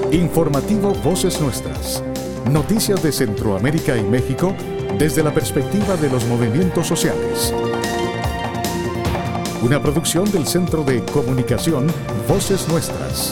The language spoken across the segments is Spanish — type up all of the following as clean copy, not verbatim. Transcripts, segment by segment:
Informativo Voces Nuestras. Noticias de Centroamérica y México desde la perspectiva de los movimientos sociales. Una producción del Centro de Comunicación Voces Nuestras.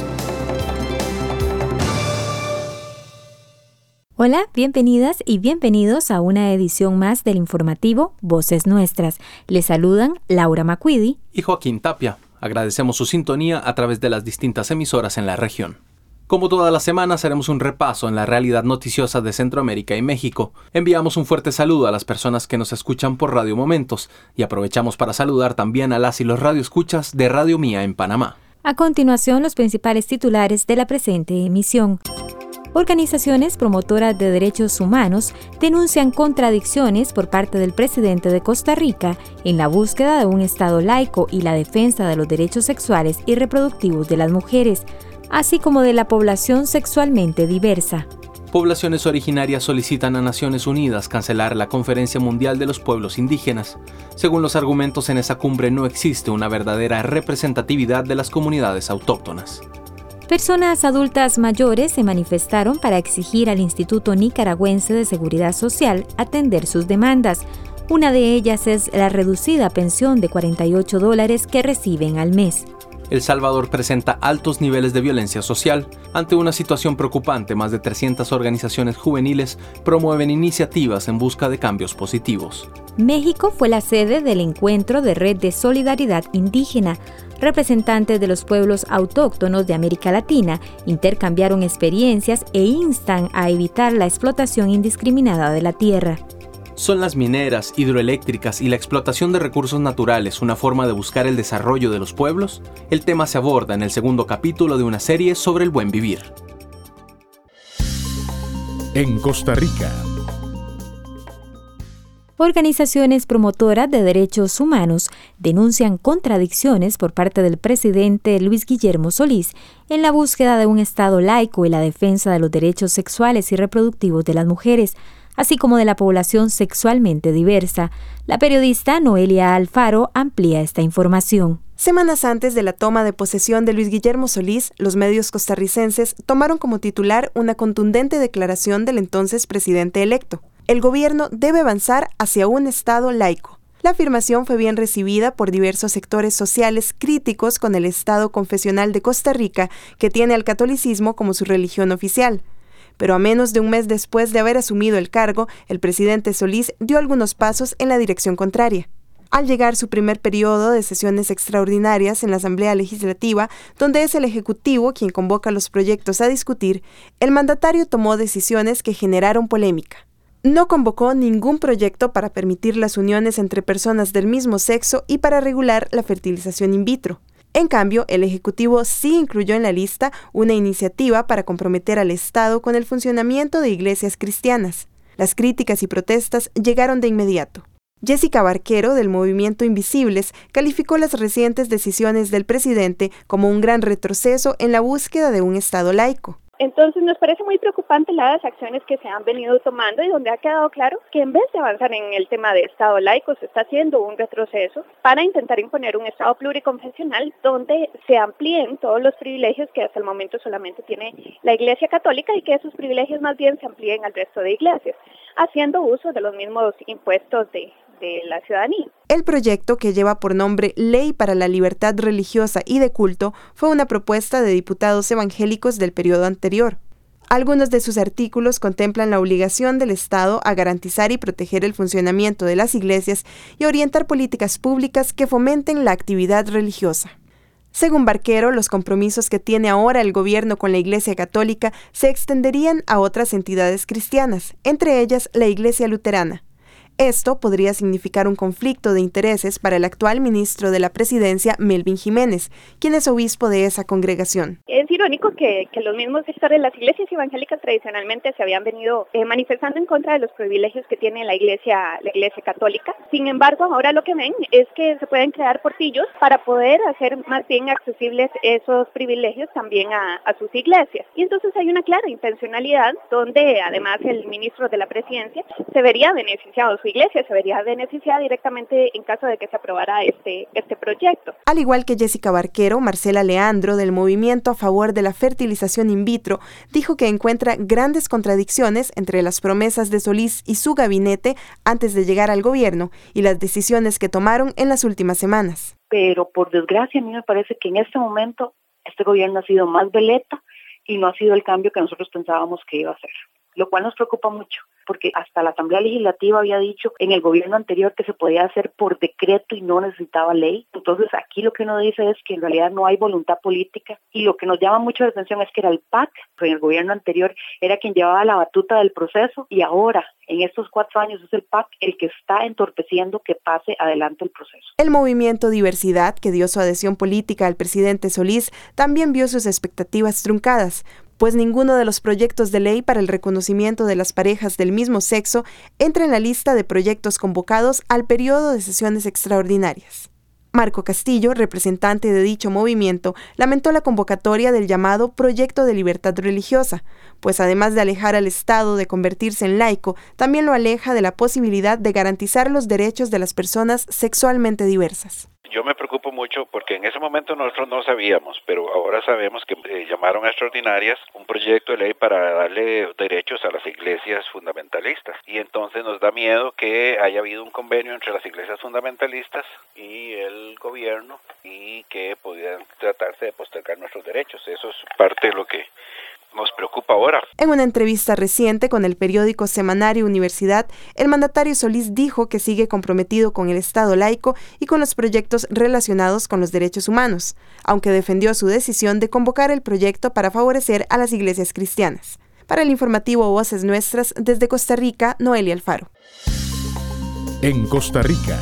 Hola, bienvenidas y bienvenidos a una edición más del informativo Voces Nuestras. Les saludan Laura Macuidi y Joaquín Tapia. Agradecemos su sintonía a través de las distintas emisoras en la región. Como todas las semanas, haremos un repaso en la realidad noticiosa de Centroamérica y México. Enviamos un fuerte saludo a las personas que nos escuchan por Radio Momentos y aprovechamos para saludar también a las y los radioescuchas de Radio Mía en Panamá. A continuación, los principales titulares de la presente emisión. Organizaciones promotoras de derechos humanos denuncian contradicciones por parte del presidente de Costa Rica en la búsqueda de un Estado laico y la defensa de los derechos sexuales y reproductivos de las mujeres, así como de la población sexualmente diversa. Poblaciones originarias solicitan a Naciones Unidas cancelar la Conferencia Mundial de los Pueblos Indígenas. Según los argumentos en esa cumbre, no existe una verdadera representatividad de las comunidades autóctonas. Personas adultas mayores se manifestaron para exigir al Instituto Nicaragüense de Seguridad Social atender sus demandas. Una de ellas es la reducida pensión de $48 que reciben al mes. El Salvador presenta altos niveles de violencia social. Ante una situación preocupante, más de 300 organizaciones juveniles promueven iniciativas en busca de cambios positivos. México fue la sede del encuentro de Red de Solidaridad Indígena. Representantes de los pueblos autóctonos de América Latina intercambiaron experiencias e instan a evitar la explotación indiscriminada de la tierra. ¿Son las mineras, hidroeléctricas y la explotación de recursos naturales una forma de buscar el desarrollo de los pueblos? El tema se aborda en el segundo capítulo de una serie sobre el buen vivir. En Costa Rica. Organizaciones promotoras de derechos humanos denuncian contradicciones por parte del presidente Luis Guillermo Solís en la búsqueda de un Estado laico y la defensa de los derechos sexuales y reproductivos de las mujeres, así como de la población sexualmente diversa. La periodista Noelia Alfaro amplía esta información. Semanas antes de la toma de posesión de Luis Guillermo Solís, los medios costarricenses tomaron como titular una contundente declaración del entonces presidente electo. El gobierno debe avanzar hacia un Estado laico. La afirmación fue bien recibida por diversos sectores sociales críticos con el Estado confesional de Costa Rica, que tiene al catolicismo como su religión oficial. Pero a menos de un mes después de haber asumido el cargo, el presidente Solís dio algunos pasos en la dirección contraria. Al llegar su primer periodo de sesiones extraordinarias en la Asamblea Legislativa, donde es el Ejecutivo quien convoca los proyectos a discutir, el mandatario tomó decisiones que generaron polémica. No convocó ningún proyecto para permitir las uniones entre personas del mismo sexo y para regular la fertilización in vitro. En cambio, el Ejecutivo sí incluyó en la lista una iniciativa para comprometer al Estado con el funcionamiento de iglesias cristianas. Las críticas y protestas llegaron de inmediato. Jessica Barquero, del movimiento Invisibles, calificó las recientes decisiones del presidente como un gran retroceso en la búsqueda de un Estado laico. Entonces nos parece muy preocupante las acciones que se han venido tomando y donde ha quedado claro que en vez de avanzar en el tema de Estado laico se está haciendo un retroceso para intentar imponer un Estado pluriconfesional donde se amplíen todos los privilegios que hasta el momento solamente tiene la Iglesia Católica y que esos privilegios más bien se amplíen al resto de iglesias, haciendo uso de los mismos impuestos de la ciudadanía. El proyecto, que lleva por nombre Ley para la Libertad Religiosa y de Culto, fue una propuesta de diputados evangélicos del periodo anterior. Algunos de sus artículos contemplan la obligación del Estado a garantizar y proteger el funcionamiento de las iglesias y orientar políticas públicas que fomenten la actividad religiosa. Según Barquero, los compromisos que tiene ahora el gobierno con la Iglesia Católica se extenderían a otras entidades cristianas, entre ellas la Iglesia Luterana. Esto podría significar un conflicto de intereses para el actual ministro de la Presidencia, Melvin Jiménez, quien es obispo de esa congregación. Es irónico que los mismos sectores de las iglesias evangélicas tradicionalmente se habían venido manifestando en contra de los privilegios que tiene la iglesia católica. Sin embargo, ahora lo que ven es que se pueden crear portillos para poder hacer más bien accesibles esos privilegios también a sus iglesias. Y entonces hay una clara intencionalidad donde además el ministro de la Presidencia se vería beneficiado su iglesia se vería beneficiada directamente en caso de que se aprobara este proyecto. Al igual que Jessica Barquero, Marcela Leandro, del Movimiento a Favor de la Fertilización in vitro, dijo que encuentra grandes contradicciones entre las promesas de Solís y su gabinete antes de llegar al gobierno y las decisiones que tomaron en las últimas semanas. Pero por desgracia a mí me parece que en este momento este gobierno ha sido más veleta y no ha sido el cambio que nosotros pensábamos que iba a ser, lo cual nos preocupa mucho, porque hasta la Asamblea Legislativa había dicho en el gobierno anterior que se podía hacer por decreto y no necesitaba ley. Entonces aquí lo que uno dice es que en realidad no hay voluntad política, y lo que nos llama mucho la atención es que era el PAC, que en el gobierno anterior era quien llevaba la batuta del proceso, y ahora en estos 4 años es el PAC el que está entorpeciendo que pase adelante el proceso. El movimiento Diversidad, que dio su adhesión política al presidente Solís, también vio sus expectativas truncadas, pues ninguno de los proyectos de ley para el reconocimiento de las parejas del mismo sexo entra en la lista de proyectos convocados al periodo de sesiones extraordinarias. Marco Castillo, representante de dicho movimiento, lamentó la convocatoria del llamado Proyecto de Libertad Religiosa, pues además de alejar al Estado de convertirse en laico, también lo aleja de la posibilidad de garantizar los derechos de las personas sexualmente diversas. Yo me preocupo mucho porque en ese momento nosotros no sabíamos, pero ahora sabemos que llamaron a extraordinarias un proyecto de ley para darle derechos a las iglesias fundamentalistas. Y entonces nos da miedo que haya habido un convenio entre las iglesias fundamentalistas y el gobierno y que pudieran tratarse de postergar nuestros derechos. Eso es parte de lo que nos preocupa ahora. En una entrevista reciente con el periódico semanario Universidad, el mandatario Solís dijo que sigue comprometido con el Estado laico y con los proyectos relacionados con los derechos humanos, aunque defendió su decisión de convocar el proyecto para favorecer a las iglesias cristianas. Para el informativo Voces Nuestras, desde Costa Rica, Noelia Alfaro. En Costa Rica.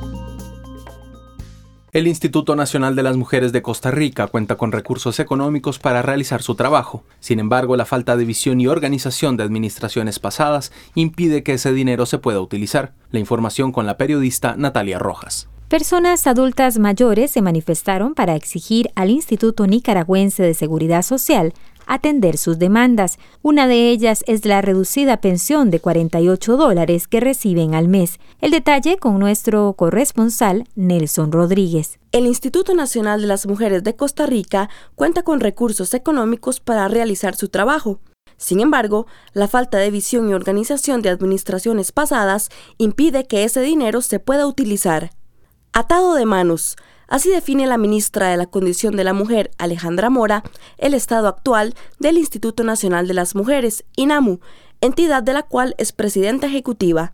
El Instituto Nacional de las Mujeres de Costa Rica cuenta con recursos económicos para realizar su trabajo. Sin embargo, la falta de visión y organización de administraciones pasadas impide que ese dinero se pueda utilizar. La información con la periodista Natalia Rojas. Personas adultas mayores se manifestaron para exigir al Instituto Nicaragüense de Seguridad Social atender sus demandas. Una de ellas es la reducida pensión de $48 que reciben al mes. El detalle con nuestro corresponsal Nelson Rodríguez. El Instituto Nacional de las Mujeres de Costa Rica cuenta con recursos económicos para realizar su trabajo. Sin embargo, la falta de visión y organización de administraciones pasadas impide que ese dinero se pueda utilizar. Atado de manos. Así define la ministra de la Condición de la Mujer, Alejandra Mora, el estado actual del Instituto Nacional de las Mujeres, INAMU, entidad de la cual es presidenta ejecutiva.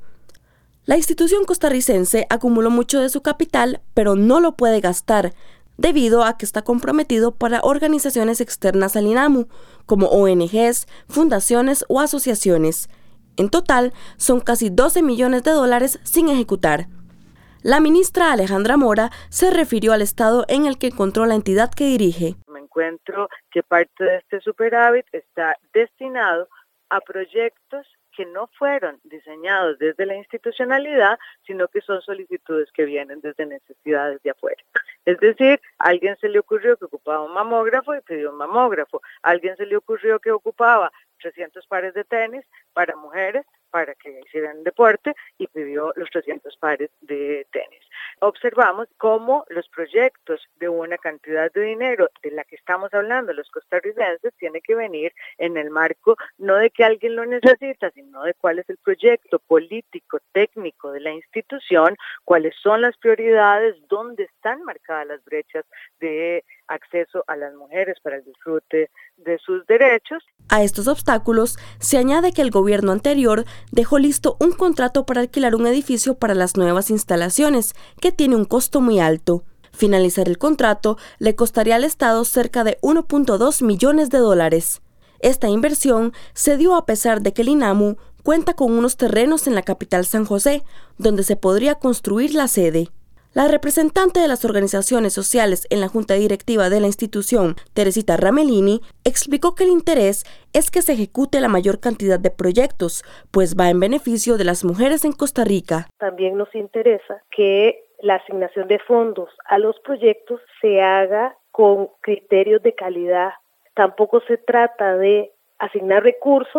La institución costarricense acumuló mucho de su capital, pero no lo puede gastar, debido a que está comprometido para organizaciones externas al INAMU, como ONGs, fundaciones o asociaciones. En total, son casi $12 millones sin ejecutar. La ministra Alejandra Mora se refirió al estado en el que encontró la entidad que dirige. Me encuentro que parte de este superávit está destinado a proyectos que no fueron diseñados desde la institucionalidad, sino que son solicitudes que vienen desde necesidades de afuera. Es decir, a alguien se le ocurrió que ocupaba un mamógrafo y pidió un mamógrafo. A alguien se le ocurrió que ocupaba 300 pares de tenis para mujeres para que hicieran deporte y pidió los 300 pares de tenis. Observamos cómo los proyectos de una cantidad de dinero de la que estamos hablando los costarricenses tiene que venir en el marco no de que alguien lo necesita, sino de cuál es el proyecto político, técnico de la institución, cuáles son las prioridades, dónde están marcadas las brechas de acceso a las mujeres para el disfrute de sus derechos. A estos obstáculos se añade que el gobierno anterior dejó listo un contrato para alquilar un edificio para las nuevas instalaciones, que tiene un costo muy alto. Finalizar el contrato le costaría al Estado cerca de $1.2 millones. Esta inversión se dio a pesar de que el INAMU cuenta con unos terrenos en la capital San José, donde se podría construir la sede. La representante de las organizaciones sociales en la junta directiva de la institución, Teresita Ramelini, explicó que el interés es que se ejecute la mayor cantidad de proyectos, pues va en beneficio de las mujeres en Costa Rica. También nos interesa que la asignación de fondos a los proyectos se haga con criterios de calidad. Tampoco se trata de asignar recursos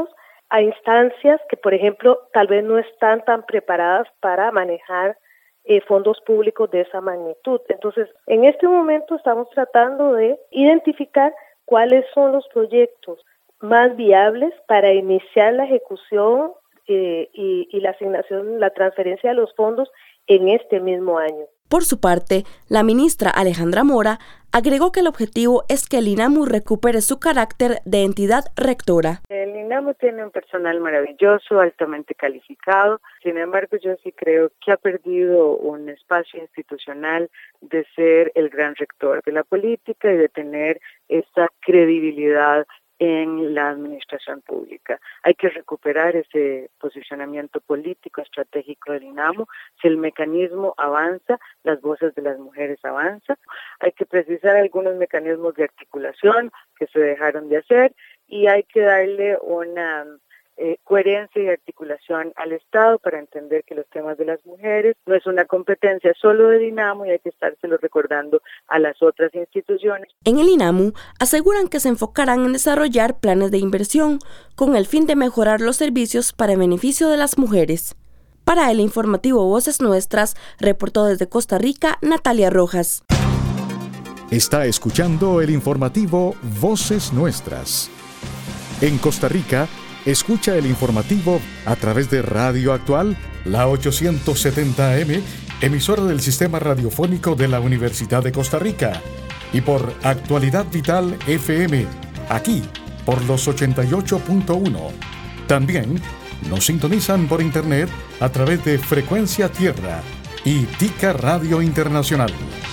a instancias que, por ejemplo, tal vez no están tan preparadas para manejar fondos públicos de esa magnitud. Entonces, en este momento estamos tratando de identificar cuáles son los proyectos más viables para iniciar la ejecución y la asignación, la transferencia de los fondos en este mismo año. Por su parte, la ministra Alejandra Mora agregó que el objetivo es que el INAMU recupere su carácter de entidad rectora. El INAMU tiene un personal maravilloso, altamente calificado. Sin embargo, yo sí creo que ha perdido un espacio institucional de ser el gran rector de la política y de tener esa credibilidad en la administración pública. Hay que recuperar ese posicionamiento político estratégico del INAMU. Si el mecanismo avanza, las voces de las mujeres avanzan. Hay que precisar algunos mecanismos de articulación que se dejaron de hacer y hay que darle una coherencia y articulación al Estado para entender que los temas de las mujeres no es una competencia solo del INAMU y hay que estárselo recordando a las otras instituciones. En el INAMU aseguran que se enfocarán en desarrollar planes de inversión con el fin de mejorar los servicios para beneficio de las mujeres. Para el informativo Voces Nuestras, reportó desde Costa Rica Natalia Rojas. Está escuchando el informativo Voces Nuestras. En Costa Rica, escucha el informativo a través de Radio Actual, la 870 AM, emisora del Sistema Radiofónico de la Universidad de Costa Rica, y por Actualidad Vital FM, aquí, por los 88.1. También nos sintonizan por internet a través de Frecuencia Tierra y Tica Radio Internacional.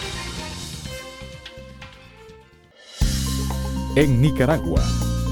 En Nicaragua.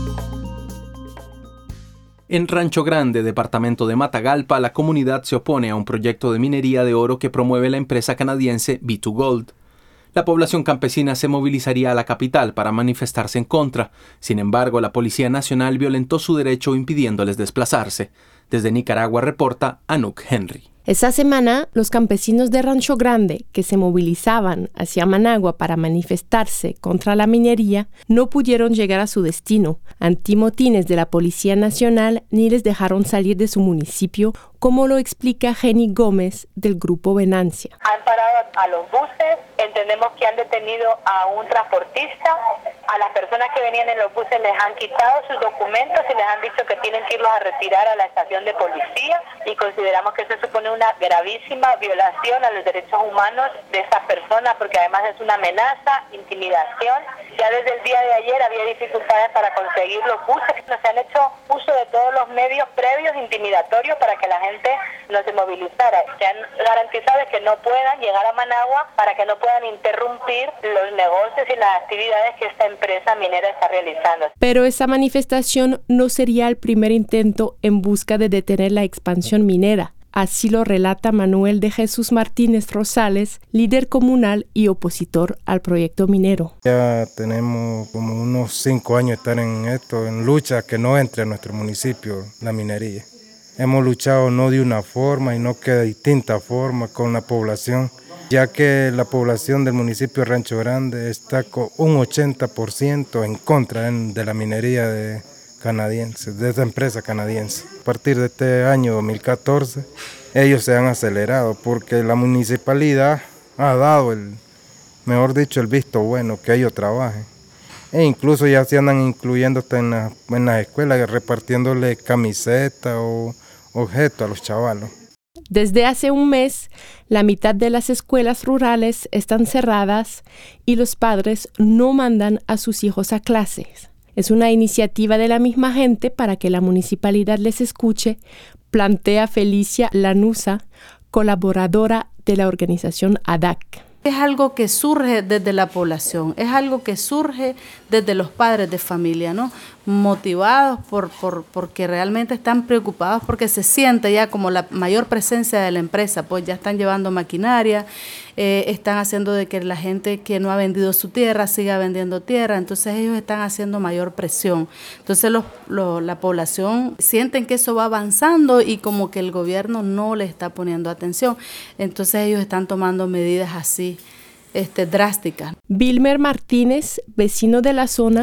En Rancho Grande, departamento de Matagalpa, la comunidad se opone a un proyecto de minería de oro que promueve la empresa canadiense B2Gold. La población campesina se movilizaría a la capital para manifestarse en contra. Sin embargo, la Policía Nacional violentó su derecho impidiéndoles desplazarse. Desde Nicaragua reporta Anouk Henry. Esa semana, los campesinos de Rancho Grande, que se movilizaban hacia Managua para manifestarse contra la minería, no pudieron llegar a su destino. Antimotines de la Policía Nacional ni les dejaron salir de su municipio, como lo explica Jenny Gómez del Grupo Venancia. Han parado a los buses, entendemos que han detenido a un transportista, a las personas que venían en los buses les han quitado sus documentos y les han dicho que tienen que irlos a retirar a la estación de policía y consideramos que eso supone una gravísima violación a los derechos humanos de estas personas porque además es una amenaza, intimidación. Ya desde el día de ayer había dificultades para conseguir los buses, se han hecho uso de todos los medios previos intimidatorios para que la gente no se movilizara. Se han garantizado que no puedan llegar a Managua para que no puedan interrumpir los negocios y las actividades que esta empresa minera está realizando. Pero esa manifestación no sería el primer intento en busca de detener la expansión minera. Así lo relata Manuel de Jesús Martínez Rosales, líder comunal y opositor al proyecto minero. Ya tenemos como unos 5 años de estar en esto, en lucha que no entre a nuestro municipio la minería. Hemos luchado no de una forma, sino que de distintas formas con la población, ya que la población del municipio de Rancho Grande está con un 80% en contra de la minería canadiense, de esa empresa canadiense. A partir de este año 2014, ellos se han acelerado porque la municipalidad ha dado el visto bueno que ellos trabajen. E incluso ya se andan incluyendo en las escuelas, repartiéndole camisetas o objetos a los chavalos. Desde hace un mes, la mitad de las escuelas rurales están cerradas y los padres no mandan a sus hijos a clases. Es una iniciativa de la misma gente para que la municipalidad les escuche, plantea Felicia Lanusa, colaboradora de la organización ADAC. Es algo que surge desde la población, es algo que surge desde los padres de familia, ¿no? Motivados porque realmente están preocupados porque se siente ya como la mayor presencia de la empresa, pues ya están llevando maquinaria, están haciendo de que la gente que no ha vendido su tierra siga vendiendo tierra, entonces ellos están haciendo mayor presión. Entonces la población sienten que eso va avanzando y como que el gobierno no le está poniendo atención, entonces ellos están tomando medidas así drásticas. Vilmer Martínez, vecino de la zona,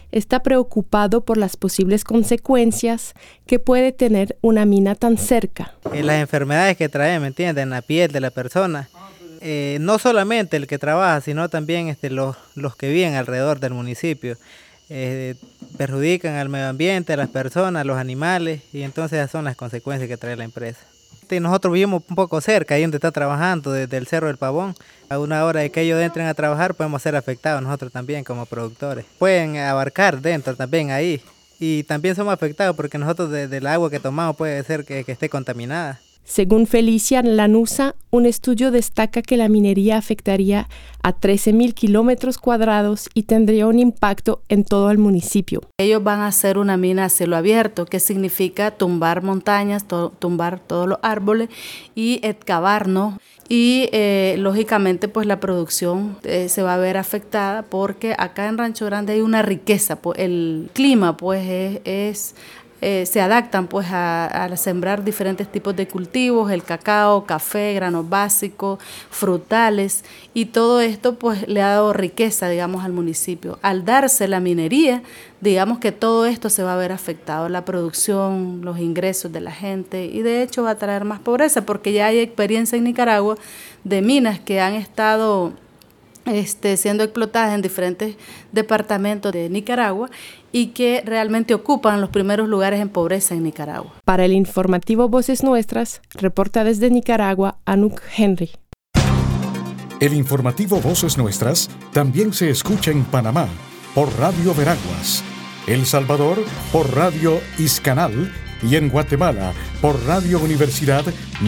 está preocupado por las posibles consecuencias que puede tener una mina tan cerca. Las enfermedades que trae, ¿me entiendes?, en la piel de la persona. No solamente el que trabaja, sino también los que viven alrededor del municipio. Perjudican al medio ambiente, a las personas, a los animales, y entonces esas son las consecuencias que trae la empresa. Nosotros vivimos un poco cerca, ahí donde está trabajando, desde el Cerro del Pavón. A una hora de que ellos entren a trabajar podemos ser afectados nosotros también como productores. Pueden abarcar dentro también ahí, y también somos afectados porque nosotros del agua que tomamos puede ser que esté contaminada. Según Felicia Lanusa, un estudio destaca que la minería afectaría a 13,000 kilómetros cuadrados y tendría un impacto en todo el municipio. Ellos van a hacer una mina a cielo abierto, que significa tumbar montañas, tumbar todos los árboles y excavar, ¿no? Y lógicamente pues la producción se va a ver afectada porque acá en Rancho Grande hay una riqueza, pues, el clima pues se adaptan pues a sembrar diferentes tipos de cultivos, el cacao, café, granos básicos, frutales, y todo esto pues le ha dado riqueza, digamos, al municipio. Al darse la minería, digamos que todo esto se va a ver afectado, la producción, los ingresos de la gente, y de hecho va a traer más pobreza porque ya hay experiencia en Nicaragua de minas que han estado siendo explotadas en diferentes departamentos de Nicaragua y que realmente ocupan los primeros lugares en pobreza en Nicaragua. Para el informativo Voces Nuestras, reporta desde Nicaragua Anuk Henry. El informativo Voces Nuestras también se escucha en Panamá por Radio Veraguas, El Salvador por Radio Iscanal y en Guatemala por Radio Universidad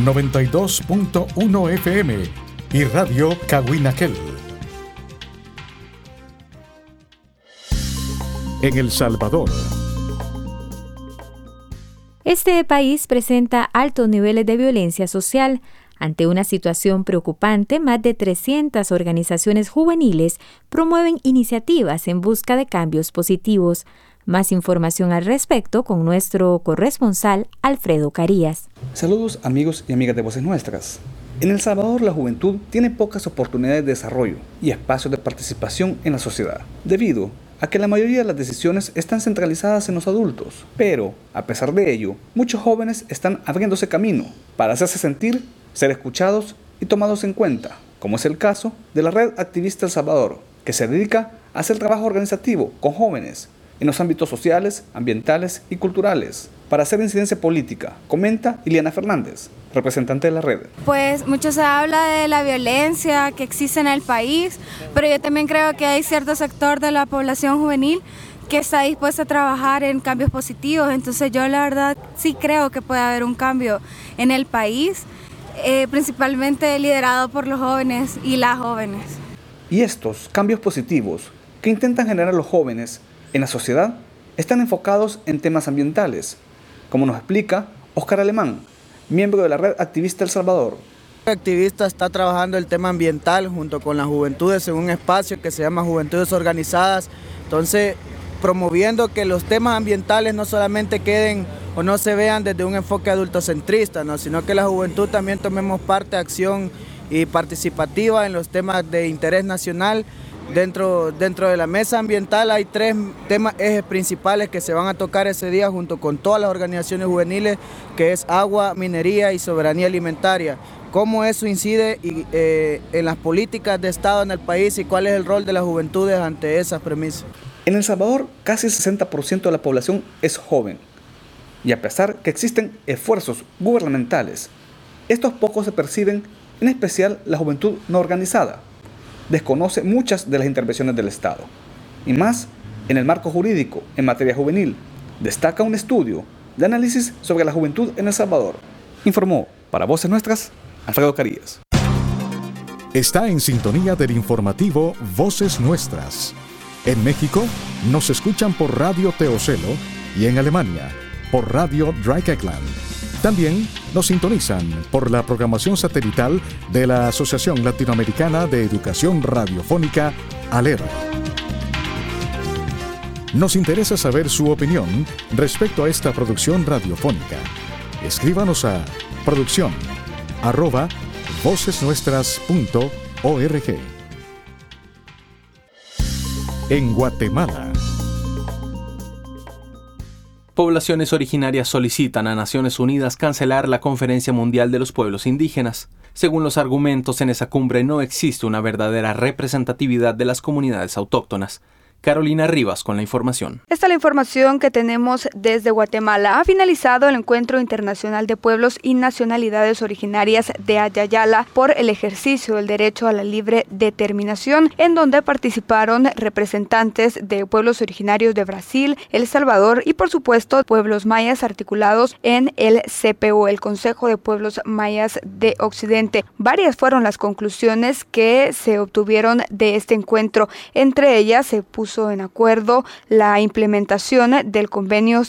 92.1 FM y Radio Cahuinaquel. En El Salvador. Este país presenta altos niveles de violencia social. Ante una situación preocupante, más de 300 organizaciones juveniles promueven iniciativas en busca de cambios positivos. Más información al respecto con nuestro corresponsal Alfredo Carías. Saludos amigos y amigas de Voces Nuestras. En El Salvador la juventud tiene pocas oportunidades de desarrollo y espacios de participación en la sociedad, debido a que la mayoría de las decisiones están centralizadas en los adultos. Pero, a pesar de ello, muchos jóvenes están abriéndose camino para hacerse sentir, ser escuchados y tomados en cuenta, como es el caso de la Red Activista El Salvador, que se dedica a hacer trabajo organizativo con jóvenes en los ámbitos sociales, ambientales y culturales, para hacer incidencia política, comenta Iliana Fernández, representante de la red. Pues mucho se habla de la violencia que existe en el país, pero yo también creo que hay cierto sector de la población juvenil que está dispuesta a trabajar en cambios positivos. Entonces yo la verdad sí creo que puede haber un cambio en el país, principalmente liderado por los jóvenes y las jóvenes. Y estos cambios positivos que intentan generar los jóvenes en la sociedad están enfocados en temas ambientales, como nos explica Óscar Alemán, miembro de la Red Activista El Salvador. El activista está trabajando el tema ambiental junto con las juventudes en un espacio que se llama Juventudes Organizadas, entonces promoviendo que los temas ambientales no solamente queden o no se vean desde un enfoque adultocentrista, ¿no?, sino que la juventud también tomemos parte, acción y participativa en los temas de interés nacional. Dentro de la mesa ambiental hay 3 temas ejes principales que se van a tocar ese día junto con todas las organizaciones juveniles, que es agua, minería y soberanía alimentaria. Cómo eso incide en las políticas de Estado en el país y cuál es el rol de las juventudes ante esas premisas. En El Salvador, casi el 60% de la población es joven. Y a pesar que existen esfuerzos gubernamentales, estos pocos se perciben, en especial la juventud no organizada. Desconoce muchas de las intervenciones del Estado, y más en el marco jurídico en materia juvenil. Destaca un estudio de análisis sobre la juventud en El Salvador. Informó para Voces Nuestras, Alfredo Carías. Está en sintonía del informativo Voces Nuestras. En México nos escuchan por Radio Teocelo y en Alemania por Radio Dreieckland. También nos sintonizan por la programación satelital de la Asociación Latinoamericana de Educación Radiofónica, ALER. Nos interesa saber su opinión respecto a esta producción radiofónica. Escríbanos a producción@vocesnuestras.org. En Guatemala. Poblaciones originarias solicitan a Naciones Unidas cancelar la Conferencia Mundial de los Pueblos Indígenas. Según los argumentos, en esa cumbre no existe una verdadera representatividad de las comunidades autóctonas. Carolina Rivas con la información. Esta es la información que tenemos desde Guatemala. Ha finalizado el Encuentro Internacional de Pueblos y Nacionalidades Originarias de Ayayala por el ejercicio del derecho a la libre determinación, en donde participaron representantes de pueblos originarios de Brasil, El Salvador y por supuesto pueblos mayas articulados en el CPO, el Consejo de Pueblos Mayas de Occidente. Varias fueron las conclusiones que se obtuvieron de este encuentro. Entre ellas se puso en acuerdo la implementación del convenio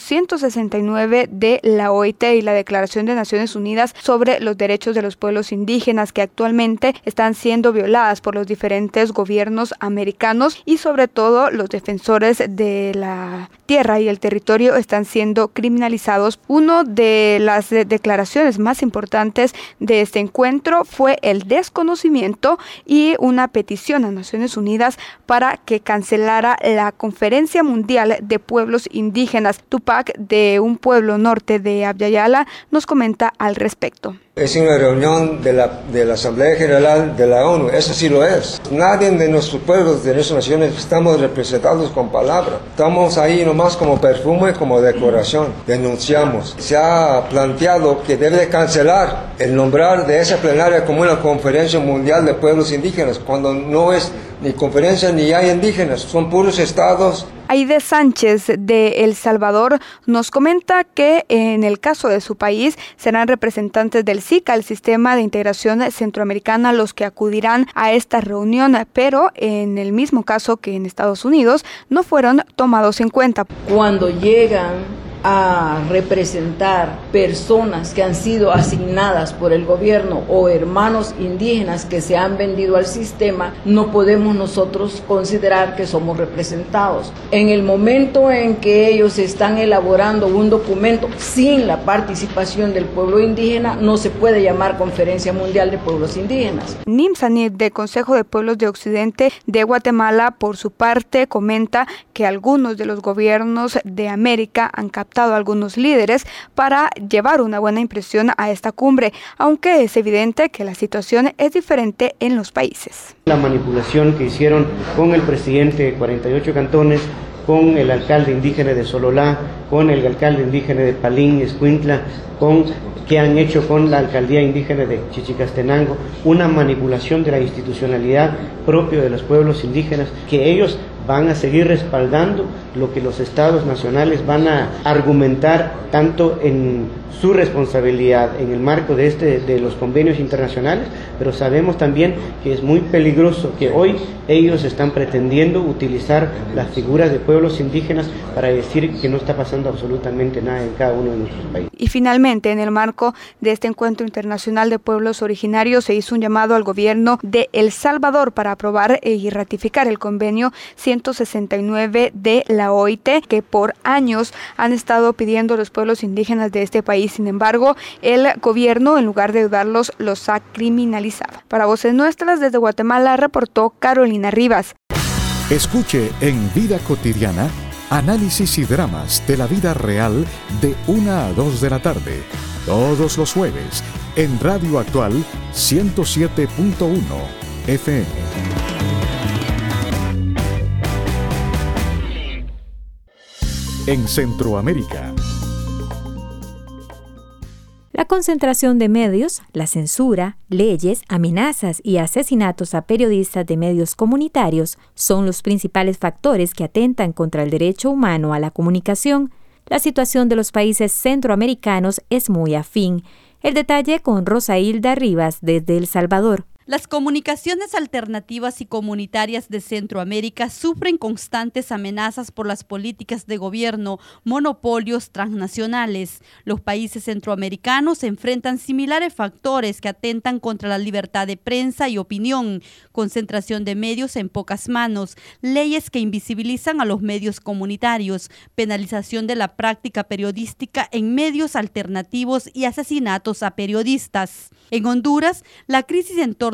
169 de la OIT y la Declaración de Naciones Unidas sobre los derechos de los pueblos indígenas, que actualmente están siendo violadas por los diferentes gobiernos americanos y sobre todo los defensores de la tierra y el territorio están siendo criminalizados. Una de las declaraciones más importantes de este encuentro fue el desconocimiento y una petición a Naciones Unidas para que cancelara la Conferencia Mundial de Pueblos Indígenas. Tupac, de un pueblo norte de Ayayala, nos comenta al respecto. Es una reunión de la Asamblea General de la ONU, eso sí lo es. Nadie de nuestros pueblos, de nuestras naciones, estamos representados con palabra. Estamos ahí nomás como perfume, como decoración. Denunciamos. Se ha planteado que debe cancelar el nombrar de esa plenaria como una Conferencia Mundial de Pueblos Indígenas, cuando no es ni conferencia ni hay indígenas, son puros estados. Aide Sánchez de El Salvador nos comenta que en el caso de su país serán representantes del SICA, el Sistema de Integración Centroamericana, los que acudirán a esta reunión, pero en el mismo caso que en Estados Unidos no fueron tomados en cuenta. Cuando llegan a representar personas que han sido asignadas por el gobierno o hermanos indígenas que se han vendido al sistema, no podemos nosotros considerar que somos representados. En el momento en que ellos están elaborando un documento sin la participación del pueblo indígena, no se puede llamar Conferencia Mundial de Pueblos Indígenas. Nimsanit, del Consejo de Pueblos de Occidente de Guatemala, por su parte, comenta que algunos de los gobiernos de América han captado a algunos líderes para llevar una buena impresión a esta cumbre, aunque es evidente que la situación es diferente en los países. La manipulación que hicieron con el presidente de 48 cantones, con el alcalde indígena de Sololá, con el alcalde indígena de Palín y Escuintla, que han hecho con la alcaldía indígena de Chichicastenango, una manipulación de la institucionalidad propia de los pueblos indígenas, que ellos van a seguir respaldando lo que los estados nacionales van a argumentar tanto en su responsabilidad en el marco de los convenios internacionales, pero sabemos también que es muy peligroso que hoy ellos están pretendiendo utilizar las figuras de pueblos indígenas para decir que no está pasando absolutamente nada en cada uno de nuestros países. Y finalmente, en el marco de este encuentro internacional de pueblos originarios, se hizo un llamado al gobierno de El Salvador para aprobar y ratificar el convenio 169 de la OIT, que por años han estado pidiendo los pueblos indígenas de este país. Sin embargo, el gobierno, en lugar de ayudarlos, los ha criminalizado. Para Voces Nuestras, desde Guatemala, reportó Carolina Rivas. Escuche en Vida Cotidiana análisis y dramas de la vida real de 1 a 2 de la tarde, todos los jueves, en Radio Actual 107.1 FM. En Centroamérica. La concentración de medios, la censura, leyes, amenazas y asesinatos a periodistas de medios comunitarios son los principales factores que atentan contra el derecho humano a la comunicación. La situación de los países centroamericanos es muy afín. El detalle con Rosa Hilda Rivas desde El Salvador. Las comunicaciones alternativas y comunitarias de Centroamérica sufren constantes amenazas por las políticas de gobierno, monopolios transnacionales. Los países centroamericanos enfrentan similares factores que atentan contra la libertad de prensa y opinión, concentración de medios en pocas manos, leyes que invisibilizan a los medios comunitarios, penalización de la práctica periodística en medios alternativos y asesinatos a periodistas. En Honduras, la crisis en torno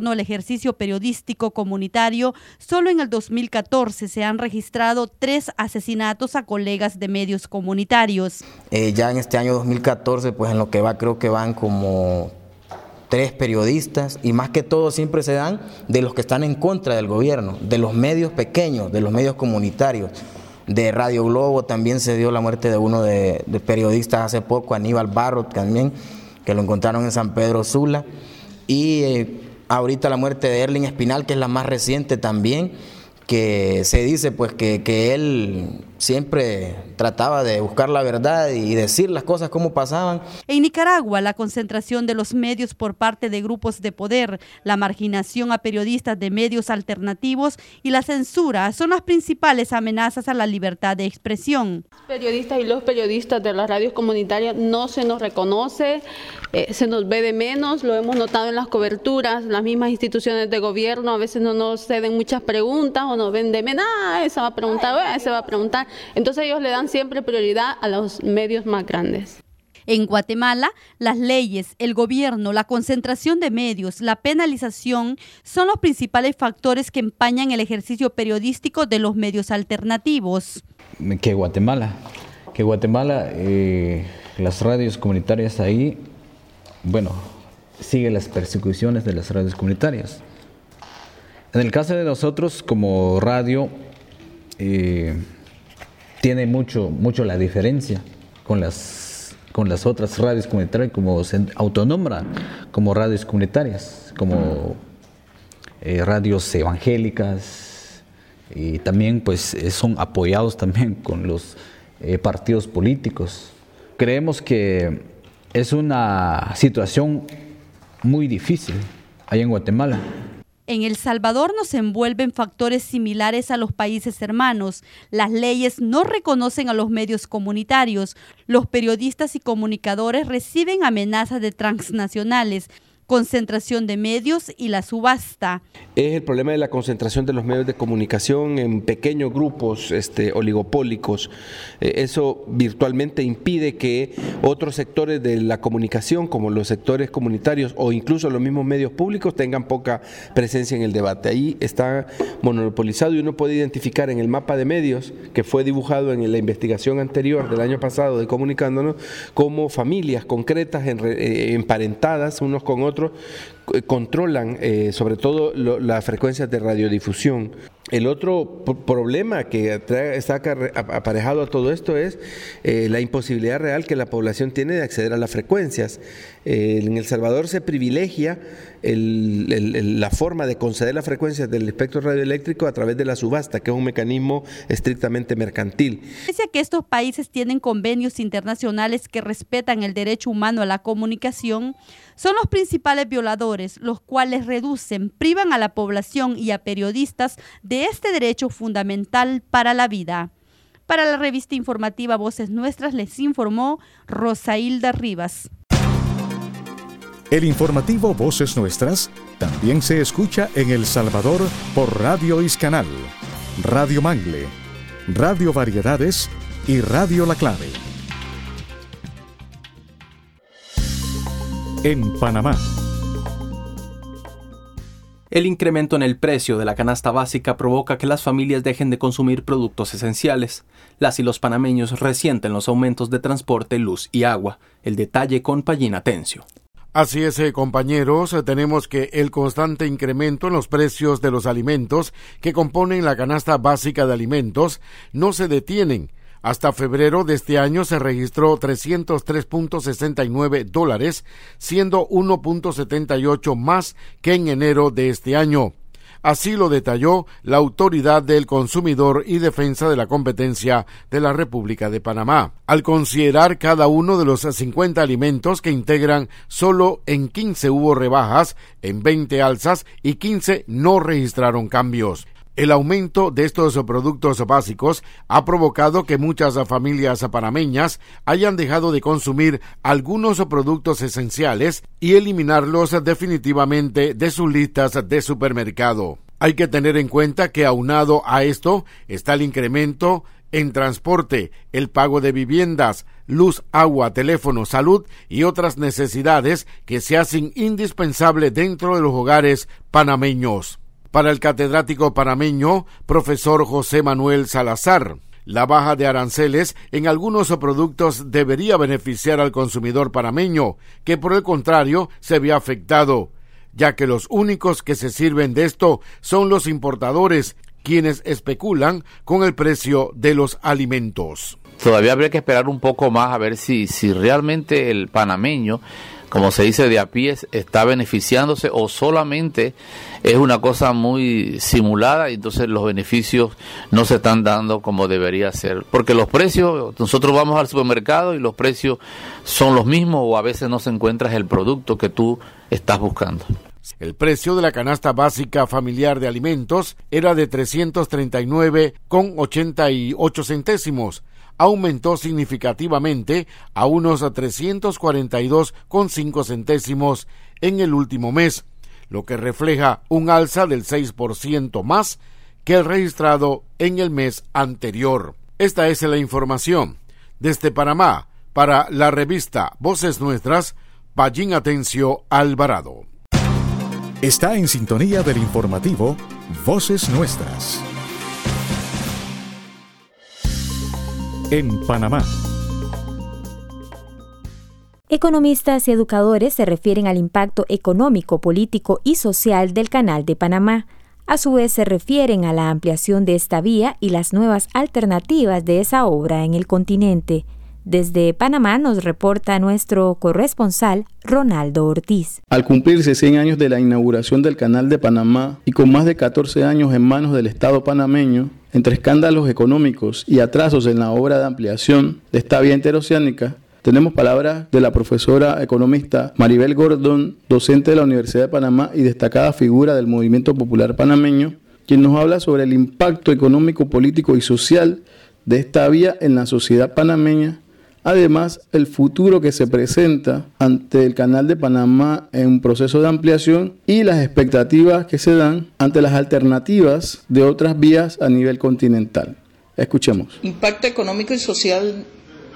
torno al ejercicio periodístico comunitario, solo en el 2014 se han registrado 3 asesinatos a colegas de medios comunitarios. Ya en este año 2014, pues en lo que va, creo que van como 3 periodistas, y más que todo siempre se dan de los que están en contra del gobierno, de los medios pequeños, de los medios comunitarios. De Radio Globo también se dio la muerte de uno de periodistas hace poco, Aníbal Barrot también, que lo encontraron en San Pedro Sula, y ahorita la muerte de Erling Espinal, que es la más reciente también, que se dice pues que él siempre trataba de buscar la verdad y decir las cosas como pasaban. En Nicaragua, la concentración de los medios por parte de grupos de poder, la marginación a periodistas de medios alternativos y la censura son las principales amenazas a la libertad de expresión. Periodistas y los periodistas de las radios comunitarias no se nos reconoce, se nos ve de menos, lo hemos notado en las coberturas, las mismas instituciones de gobierno a veces no nos ceden muchas preguntas o nos ven de menos, esa va a preguntar, ese va a preguntar. Entonces ellos le dan siempre prioridad a los medios más grandes. En Guatemala, las leyes, el gobierno, la concentración de medios, la penalización son los principales factores que empañan el ejercicio periodístico de los medios alternativos. Que Guatemala, las radios comunitarias ahí, bueno, sigue las persecuciones de las radios comunitarias. En el caso de nosotros como radio, tiene mucho la diferencia con las otras radios comunitarias, como se autonombran como radios comunitarias, como radios evangélicas, y también pues son apoyados también con los partidos políticos. Creemos que es una situación muy difícil allá en Guatemala. En El Salvador nos envuelven factores similares a los países hermanos. Las leyes no reconocen a los medios comunitarios. Los periodistas y comunicadores reciben amenazas de transnacionales, concentración de medios y la subasta. Es el problema de la concentración de los medios de comunicación en pequeños grupos oligopólicos. Eso virtualmente impide que otros sectores de la comunicación, como los sectores comunitarios o incluso los mismos medios públicos, tengan poca presencia en el debate. Ahí está monopolizado y uno puede identificar en el mapa de medios que fue dibujado en la investigación anterior del año pasado de Comunicándonos, como familias concretas emparentadas unos con otros controlan sobre todo las frecuencias de radiodifusión. El otro problema que está aparejado a todo esto es la imposibilidad real que la población tiene de acceder a las frecuencias. En El Salvador se privilegia la forma de conceder las frecuencias del espectro radioeléctrico a través de la subasta, que es un mecanismo estrictamente mercantil. Pese a que estos países tienen convenios internacionales que respetan el derecho humano a la comunicación, son los principales violadores, los cuales reducen, privan a la población y a periodistas de este derecho fundamental para la vida. Para la revista informativa Voces Nuestras les informó Rosailda Rivas. El informativo Voces Nuestras también se escucha en El Salvador por Radio Iscanal, Radio Mangle, Radio Variedades y Radio La Clave. En Panamá. El incremento en el precio de la canasta básica provoca que las familias dejen de consumir productos esenciales. Las y los panameños resienten los aumentos de transporte, luz y agua. El detalle con Payín Atencio. Así es, compañeros, tenemos que el constante incremento en los precios de los alimentos que componen la canasta básica de alimentos no se detienen. Hasta febrero de este año se registró $303.69, siendo 1.78 más que en enero de este año. Así lo detalló la Autoridad del Consumidor y Defensa de la Competencia de la República de Panamá. Al considerar cada uno de los 50 alimentos que integran, solo en 15 hubo rebajas, en 20 alzas y 15 no registraron cambios. El aumento de estos productos básicos ha provocado que muchas familias panameñas hayan dejado de consumir algunos productos esenciales y eliminarlos definitivamente de sus listas de supermercado. Hay que tener en cuenta que aunado a esto está el incremento en transporte, el pago de viviendas, luz, agua, teléfono, salud y otras necesidades que se hacen indispensables dentro de los hogares panameños. Para el catedrático panameño, profesor José Manuel Salazar, la baja de aranceles en algunos productos debería beneficiar al consumidor panameño, que por el contrario se ve afectado, ya que los únicos que se sirven de esto son los importadores, quienes especulan con el precio de los alimentos. Todavía habría que esperar un poco más a ver si realmente el panameño, como se dice de a pie, está beneficiándose o solamente es una cosa muy simulada y entonces los beneficios no se están dando como debería ser. Porque los precios, nosotros vamos al supermercado y los precios son los mismos o a veces no se encuentra el producto que tú estás buscando. El precio de la canasta básica familiar de alimentos era de 339,88 centésimos. Aumentó significativamente a unos 342,5 centésimos en el último mes, lo que refleja un alza del 6% más que el registrado en el mes anterior. Esta es la información. Desde Panamá, para la revista Voces Nuestras, Pallín Atencio Alvarado. Está en sintonía del informativo Voces Nuestras. En Panamá. Economistas y educadores se refieren al impacto económico, político y social del Canal de Panamá. A su vez se refieren a la ampliación de esta vía y las nuevas alternativas de esa obra en el continente. Desde Panamá nos reporta nuestro corresponsal Ronaldo Ortiz. Al cumplirse 100 años de la inauguración del Canal de Panamá y con más de 14 años en manos del Estado panameño, entre escándalos económicos y atrasos en la obra de ampliación de esta vía interoceánica, tenemos palabras de la profesora economista Maribel Gordón, docente de la Universidad de Panamá y destacada figura del movimiento popular panameño, quien nos habla sobre el impacto económico, político y social de esta vía en la sociedad panameña. Además, el futuro que se presenta ante el Canal de Panamá en un proceso de ampliación y las expectativas que se dan ante las alternativas de otras vías a nivel continental. Escuchemos. Impacto económico y social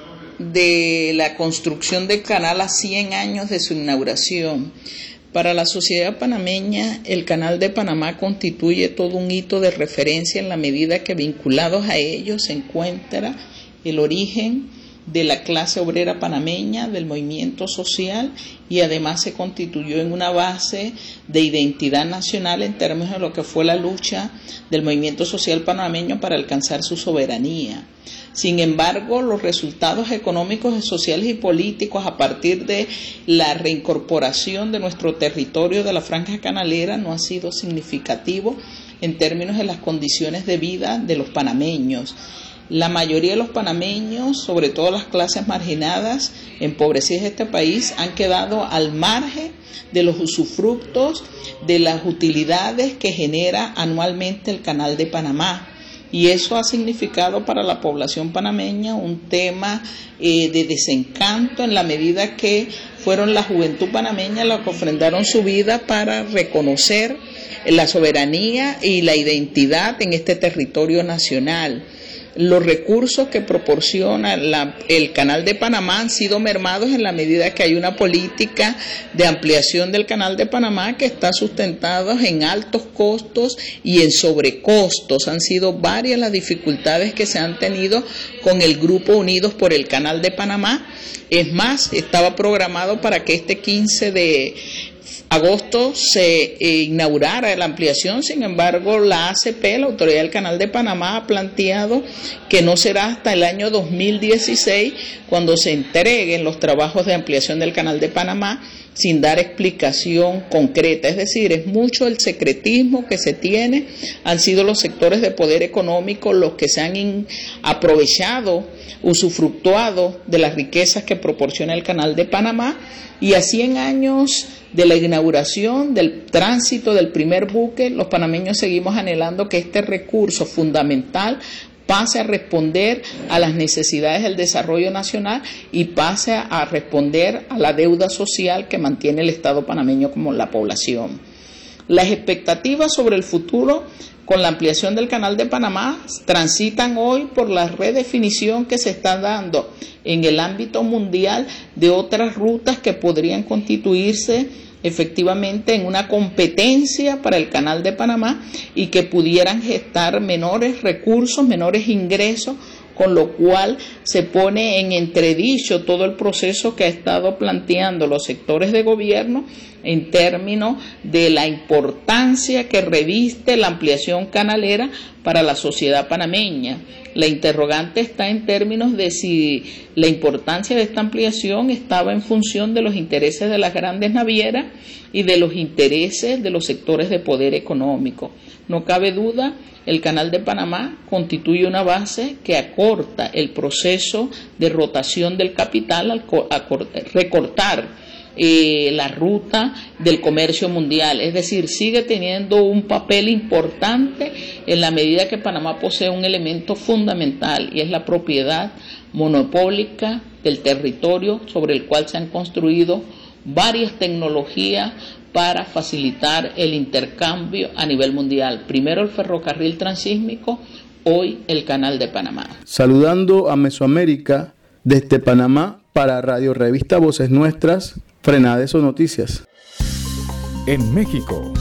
de la construcción del canal a 100 años de su inauguración. Para la sociedad panameña, el Canal de Panamá constituye todo un hito de referencia en la medida que vinculados a ello se encuentra el origen de la clase obrera panameña, del movimiento social, y además se constituyó en una base de identidad nacional en términos de lo que fue la lucha del movimiento social panameño para alcanzar su soberanía. Sin embargo, los resultados económicos, sociales y políticos a partir de la reincorporación de nuestro territorio de la franja canalera no han sido significativos en términos de las condiciones de vida de los panameños. La mayoría de los panameños, sobre todo las clases marginadas, empobrecidas de este país, han quedado al margen de los usufructos, de las utilidades que genera anualmente el Canal de Panamá. Y eso ha significado para la población panameña un tema de desencanto en la medida que fueron la juventud panameña los que ofrendaron su vida para reconocer la soberanía y la identidad en este territorio nacional. Los recursos que proporciona el Canal de Panamá han sido mermados en la medida que hay una política de ampliación del Canal de Panamá que está sustentada en altos costos y en sobrecostos. Han sido varias las dificultades que se han tenido con el Grupo Unidos por el Canal de Panamá. Es más, estaba programado para que este 15 de agosto se inaugurara la ampliación. Sin embargo, la ACP, la Autoridad del Canal de Panamá, ha planteado que no será hasta el año 2016 cuando se entreguen los trabajos de ampliación del Canal de Panamá, sin dar explicación concreta. Es decir, es mucho el secretismo que se tiene. Han sido los sectores de poder económico los que se han aprovechado, usufructuado de las riquezas que proporciona el Canal de Panamá, y a 100 años de la inauguración, del tránsito del primer buque, los panameños seguimos anhelando que este recurso fundamental pase a responder a las necesidades del desarrollo nacional y pase a responder a la deuda social que mantiene el Estado panameño como la población. Las expectativas sobre el futuro con la ampliación del Canal de Panamá, transitan hoy por la redefinición que se está dando en el ámbito mundial de otras rutas que podrían constituirse efectivamente en una competencia para el Canal de Panamá y que pudieran gestar menores recursos, menores ingresos, con lo cual se pone en entredicho todo el proceso que ha estado planteando los sectores de gobierno en términos de la importancia que reviste la ampliación canalera para la sociedad panameña. La interrogante está en términos de si la importancia de esta ampliación estaba en función de los intereses de las grandes navieras y de los intereses de los sectores de poder económico. No cabe duda, el Canal de Panamá constituye una base que acorta el proceso de rotación del capital al recortar la ruta del comercio mundial, es decir, sigue teniendo un papel importante en la medida que Panamá posee un elemento fundamental y es la propiedad monopólica del territorio sobre el cual se han construido varias tecnologías para facilitar el intercambio a nivel mundial. Primero el ferrocarril transísmico, hoy el Canal de Panamá. Saludando a Mesoamérica desde Panamá para Radio Revista Voces Nuestras, Frenadeso Noticias. En México.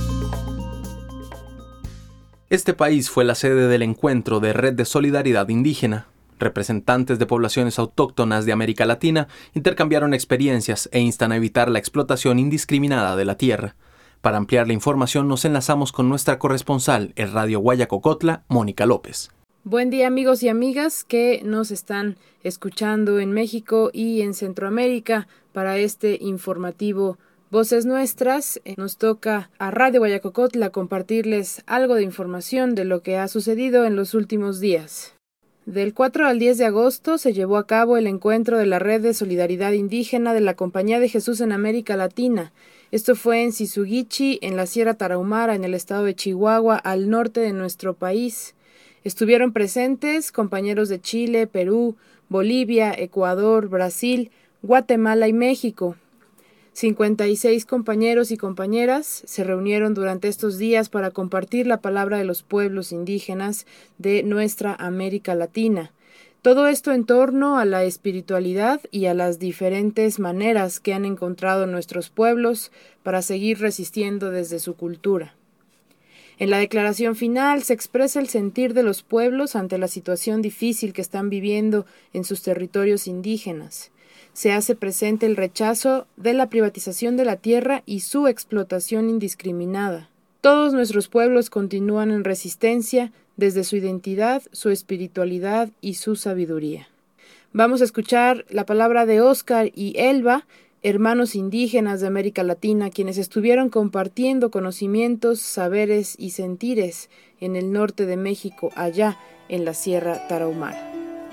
Este país fue la sede del encuentro de Red de Solidaridad Indígena. Representantes de poblaciones autóctonas de América Latina intercambiaron experiencias e instan a evitar la explotación indiscriminada de la tierra. Para ampliar la información nos enlazamos con nuestra corresponsal en Radio Guayacocotla, Mónica López. Buen día amigos y amigas que nos están escuchando en México y en Centroamérica para este informativo Voces Nuestras. Nos toca a Radio Guayacocotla compartirles algo de información de lo que ha sucedido en los últimos días. Del 4 al 10 de agosto se llevó a cabo el encuentro de la Red de Solidaridad Indígena de la Compañía de Jesús en América Latina. Esto fue en Sisugichi, en la Sierra Tarahumara, en el estado de Chihuahua, al norte de nuestro país. Estuvieron presentes compañeros de Chile, Perú, Bolivia, Ecuador, Brasil, Guatemala y México. 56 compañeros y compañeras se reunieron durante estos días para compartir la palabra de los pueblos indígenas de nuestra América Latina. Todo esto en torno a la espiritualidad y a las diferentes maneras que han encontrado nuestros pueblos para seguir resistiendo desde su cultura. En la declaración final se expresa el sentir de los pueblos ante la situación difícil que están viviendo en sus territorios indígenas. Se hace presente el rechazo de la privatización de la tierra y su explotación indiscriminada. Todos nuestros pueblos continúan en resistencia desde su identidad, su espiritualidad y su sabiduría. Vamos a escuchar la palabra de Óscar y Elba, hermanos indígenas de América Latina, quienes estuvieron compartiendo conocimientos, saberes y sentires en el norte de México, allá en la Sierra Tarahumara.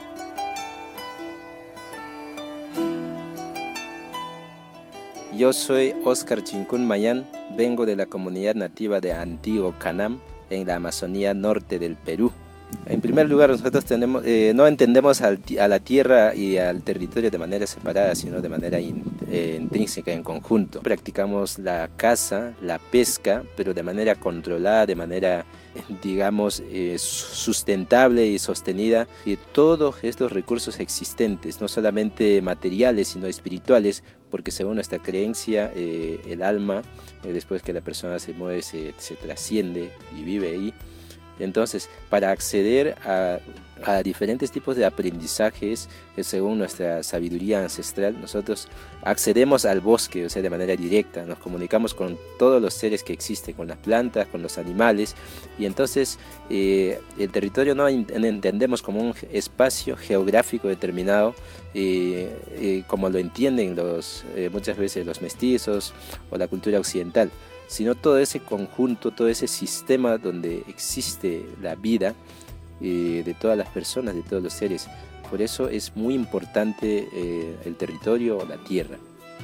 Yo soy Óscar Chincún Mayán, vengo de la comunidad nativa de Antiguo Canam, en la Amazonía norte del Perú. En primer lugar, nosotros no entendemos a la tierra y al territorio de manera separada, sino de manera intrínseca, en conjunto. Practicamos la caza, la pesca, pero de manera controlada, de manera, digamos, sustentable y sostenida, y todos estos recursos existentes, no solamente materiales, sino espirituales, porque según nuestra creencia, el alma, después que la persona se muere, se trasciende y vive ahí. Entonces, para acceder a diferentes tipos de aprendizajes, según nuestra sabiduría ancestral, nosotros accedemos al bosque, o sea, de manera directa, nos comunicamos con todos los seres que existen, con las plantas, con los animales, y entonces el territorio no entendemos como un espacio geográfico determinado, como lo entienden muchas veces los mestizos o la cultura occidental, sino todo ese conjunto, todo ese sistema donde existe la vida de todas las personas, de todos los seres. Por eso es muy importante el territorio o la tierra.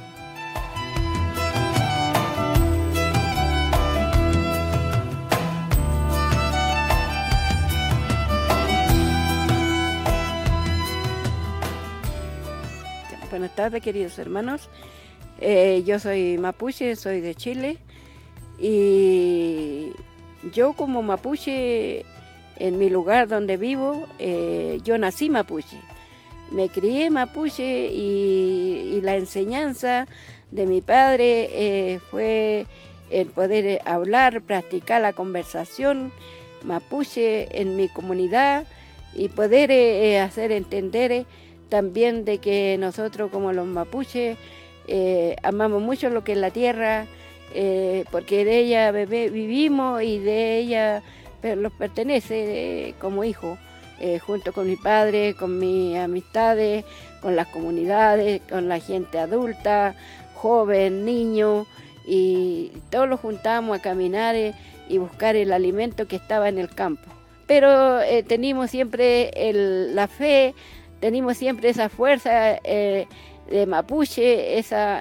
Buenas tardes, queridos hermanos. Yo soy mapuche, soy de Chile. Y Yo como mapuche, en mi lugar donde vivo, yo nací mapuche. Me crié mapuche y la enseñanza de mi padre fue el poder hablar, practicar la conversación mapuche en mi comunidad y poder hacer entender también de que nosotros como los mapuches amamos mucho lo que es la tierra, porque de ella vivimos y de ella nos pertenece como hijo, junto con mi padre, con mis amistades, con las comunidades, con la gente adulta, joven, niño, y todos los juntamos a caminar y buscar el alimento que estaba en el campo. Pero teníamos siempre la fe, teníamos siempre esa fuerza de mapuche,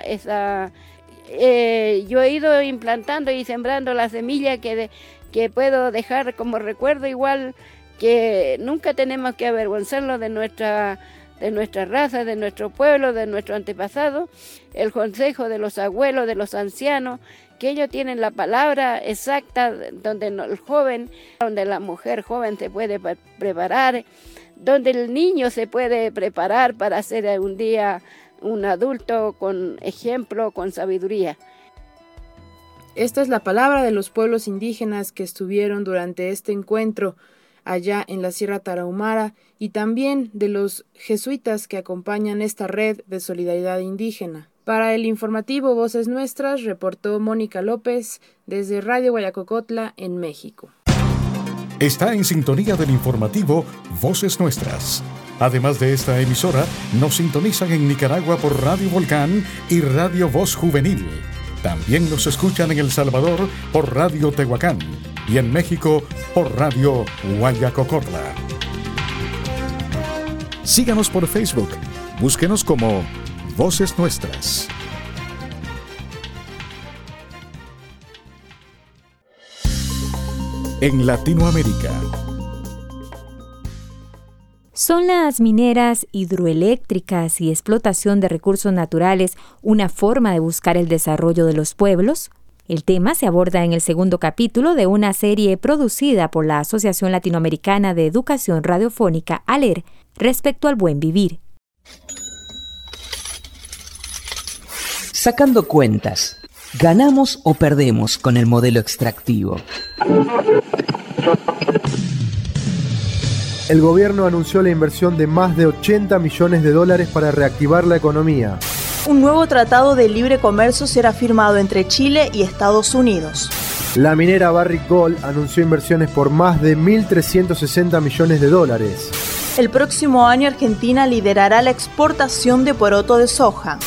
yo he ido implantando y sembrando la semilla que puedo dejar como recuerdo, igual que nunca tenemos que avergonzarnos de nuestra raza, de nuestro pueblo, de nuestro antepasado, el consejo de los abuelos, de los ancianos, que ellos tienen la palabra exacta donde el joven, donde la mujer joven se puede preparar, donde el niño se puede preparar para ser un día un adulto con ejemplo, con sabiduría. Esta es la palabra de los pueblos indígenas que estuvieron durante este encuentro allá en la Sierra Tarahumara y también de los jesuitas que acompañan esta red de solidaridad indígena. Para el informativo Voces Nuestras, reportó Mónica López desde Radio Guayacocotla en México. Está en sintonía del informativo Voces Nuestras. Además de esta emisora, nos sintonizan en Nicaragua por Radio Volcán y Radio Voz Juvenil. También nos escuchan en El Salvador por Radio Tehuacán y en México por Radio Guayacocotla. Síganos por Facebook. Búsquenos como Voces Nuestras. En Latinoamérica. ¿Son las mineras, hidroeléctricas y explotación de recursos naturales una forma de buscar el desarrollo de los pueblos? El tema se aborda en el segundo capítulo de una serie producida por la Asociación Latinoamericana de Educación Radiofónica, ALER, respecto al buen vivir. Sacando cuentas, ¿ganamos o perdemos con el modelo extractivo? El gobierno anunció la inversión de más de $80 millones para reactivar la economía. Un nuevo tratado de libre comercio será firmado entre Chile y Estados Unidos. La minera Barrick Gold anunció inversiones por más de $1.360 millones. El próximo año Argentina liderará la exportación de poroto de soja.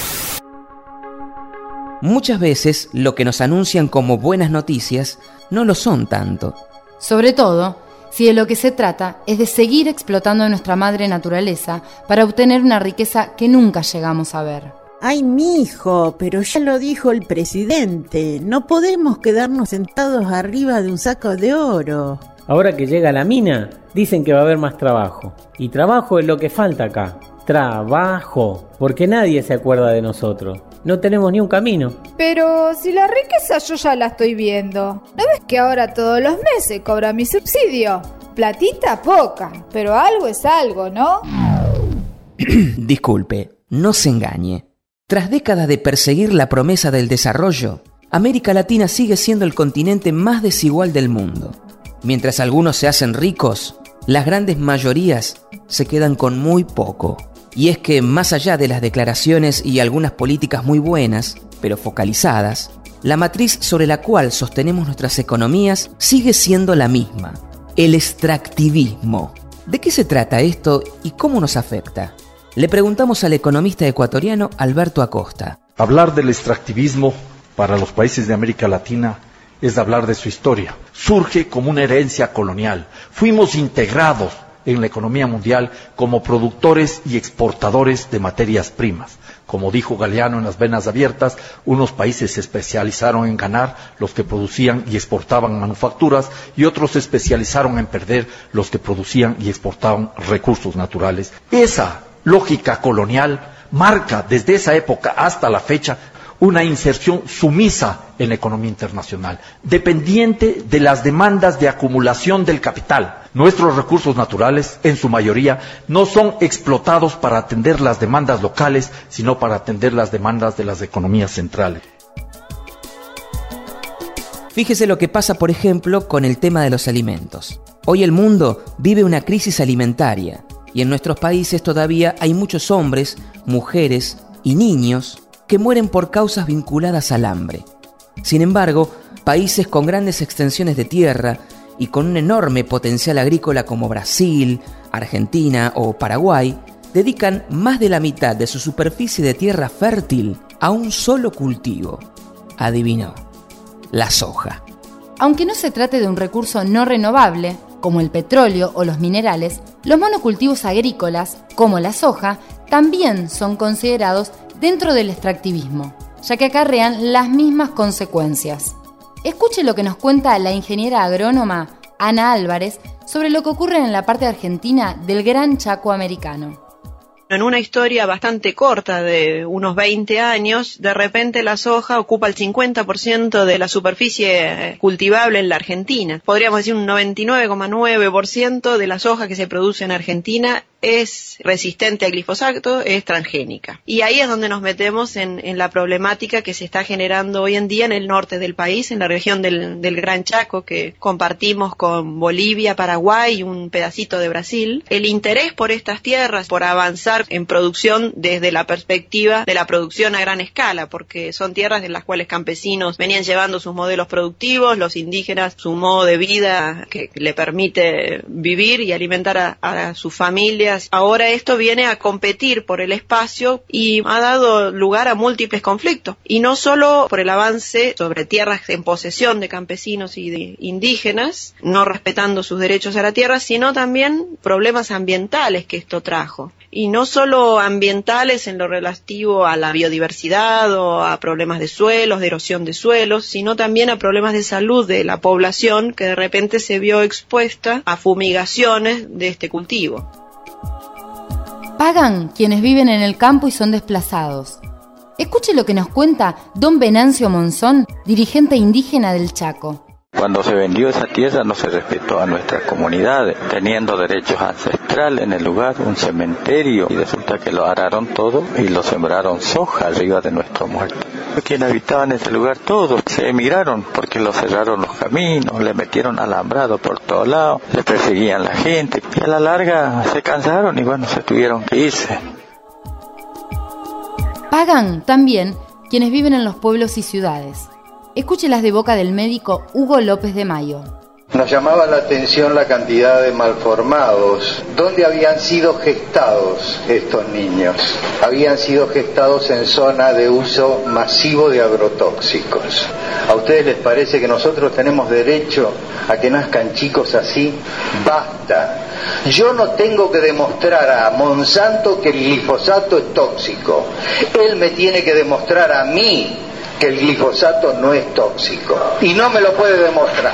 Muchas veces lo que nos anuncian como buenas noticias no lo son tanto. Sobre todo, si de lo que se trata es de seguir explotando nuestra madre naturaleza para obtener una riqueza que nunca llegamos a ver. Ay, mijo, pero ya lo dijo el presidente, no podemos quedarnos sentados arriba de un saco de oro. Ahora que llega la mina, dicen que va a haber más trabajo. Y trabajo es lo que falta acá. Trabajo, porque nadie se acuerda de nosotros. No tenemos ni un camino. Pero si la riqueza yo ya la estoy viendo. ¿No ves que ahora todos los meses cobra mi subsidio? Platita poca, pero algo es algo, ¿no? Disculpe, no se engañe. Tras décadas de perseguir la promesa del desarrollo, América Latina sigue siendo el continente más desigual del mundo. Mientras algunos se hacen ricos, las grandes mayorías se quedan con muy poco. Y es que, más allá de las declaraciones y algunas políticas muy buenas, pero focalizadas, la matriz sobre la cual sostenemos nuestras economías sigue siendo la misma: el extractivismo. ¿De qué se trata esto y cómo nos afecta? Le preguntamos al economista ecuatoriano Alberto Acosta. Hablar del extractivismo para los países de América Latina es hablar de su historia. Surge como una herencia colonial. Fuimos integrados en la economía mundial como productores y exportadores de materias primas. Como dijo Galeano en Las Venas Abiertas, unos países se especializaron en ganar, los que producían y exportaban manufacturas, y otros se especializaron en perder, los que producían y exportaban recursos naturales. Esa lógica colonial marca desde esa época hasta la fecha una inserción sumisa en la economía internacional, dependiente de las demandas de acumulación del capital. Nuestros recursos naturales, en su mayoría, no son explotados para atender las demandas locales, sino para atender las demandas de las economías centrales. Fíjese lo que pasa, por ejemplo, con el tema de los alimentos. Hoy el mundo vive una crisis alimentaria y en nuestros países todavía hay muchos hombres, mujeres y niños que mueren por causas vinculadas al hambre. Sin embargo, países con grandes extensiones de tierra y con un enorme potencial agrícola como Brasil, Argentina o Paraguay, dedican más de la mitad de su superficie de tierra fértil a un solo cultivo. Adivinó, la soja. Aunque no se trate de un recurso no renovable, como el petróleo o los minerales, los monocultivos agrícolas, como la soja, también son considerados dentro del extractivismo, ya que acarrean las mismas consecuencias. Escuche lo que nos cuenta la ingeniera agrónoma Ana Álvarez sobre lo que ocurre en la parte argentina del Gran Chaco americano. En una historia bastante corta de unos 20 años, de repente la soja ocupa el 50% de la superficie cultivable en la Argentina. Podríamos decir un 99,9% de la soja que se produce en Argentina es resistente a glifosato, es transgénica. Y ahí es donde nos metemos en la problemática que se está generando hoy en día en el norte del país, en la región del Gran Chaco, que compartimos con Bolivia, Paraguay y un pedacito de Brasil. El interés por estas tierras, por avanzar en producción desde la perspectiva de la producción a gran escala, porque son tierras en las cuales campesinos venían llevando sus modelos productivos, los indígenas su modo de vida que le permite vivir y alimentar a sus familias. Ahora esto viene a competir por el espacio y ha dado lugar a múltiples conflictos, y no solo por el avance sobre tierras en posesión de campesinos y de indígenas, no respetando sus derechos a la tierra, sino también problemas ambientales que esto trajo. Y no solo ambientales en lo relativo a la biodiversidad o a problemas de suelos, de erosión de suelos, sino también a problemas de salud de la población que de repente se vio expuesta a fumigaciones de este cultivo. Pagan quienes viven en el campo y son desplazados. Escuche lo que nos cuenta don Venancio Monzón, dirigente indígena del Chaco. Cuando se vendió esa tierra no se respetó a nuestras comunidades, teniendo derechos ancestrales en el lugar, un cementerio, y resulta que lo araron todo y lo sembraron soja arriba de nuestros muertos. Quienes habitaban ese lugar todos se emigraron porque lo cerraron los caminos, le metieron alambrado por todos lados, le perseguían la gente y a la larga se cansaron y bueno, se tuvieron que irse. Pagan también quienes viven en los pueblos y ciudades. Escúchelas de boca del médico Hugo López de Mayo. Nos llamaba la atención la cantidad de malformados. ¿Dónde habían sido gestados estos niños? Habían sido gestados en zona de uso masivo de agrotóxicos. ¿A ustedes les parece que nosotros tenemos derecho a que nazcan chicos así? Basta. Yo no tengo que demostrar a Monsanto que el glifosato es tóxico. Él me tiene que demostrar a mí que el glifosato no es tóxico. Y no me lo puede demostrar.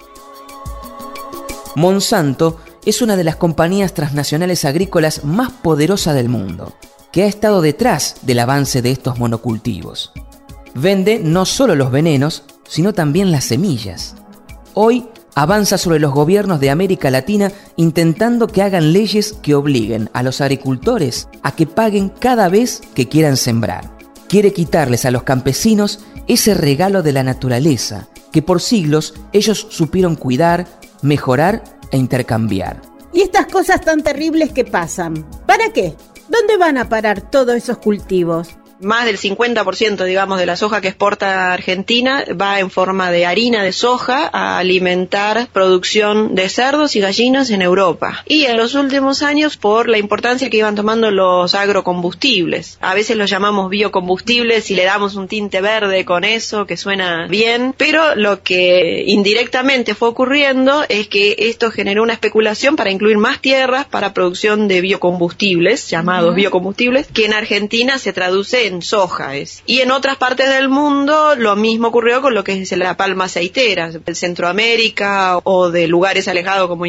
Monsanto es una de las compañías transnacionales agrícolas más poderosas del mundo, que ha estado detrás del avance de estos monocultivos. Vende no solo los venenos, sino también las semillas. Hoy avanza sobre los gobiernos de América Latina intentando que hagan leyes que obliguen a los agricultores a que paguen cada vez que quieran sembrar. Quiere quitarles a los campesinos ese regalo de la naturaleza que por siglos ellos supieron cuidar, mejorar e intercambiar. ¿Y estas cosas tan terribles que pasan? ¿Para qué? ¿Dónde van a parar todos esos cultivos? Más del 50%, digamos, de la soja que exporta Argentina va en forma de harina de soja a alimentar producción de cerdos y gallinas en Europa. Y en los últimos años, por la importancia que iban tomando los agrocombustibles. A veces los llamamos biocombustibles y le damos un tinte verde con eso, que suena bien, pero lo que indirectamente fue ocurriendo es que esto generó una especulación para incluir más tierras para producción de biocombustibles, llamados biocombustibles, que en Argentina se traduce en soja. Y en otras partes del mundo lo mismo ocurrió con lo que es la palma aceitera, de Centroamérica o de lugares alejados como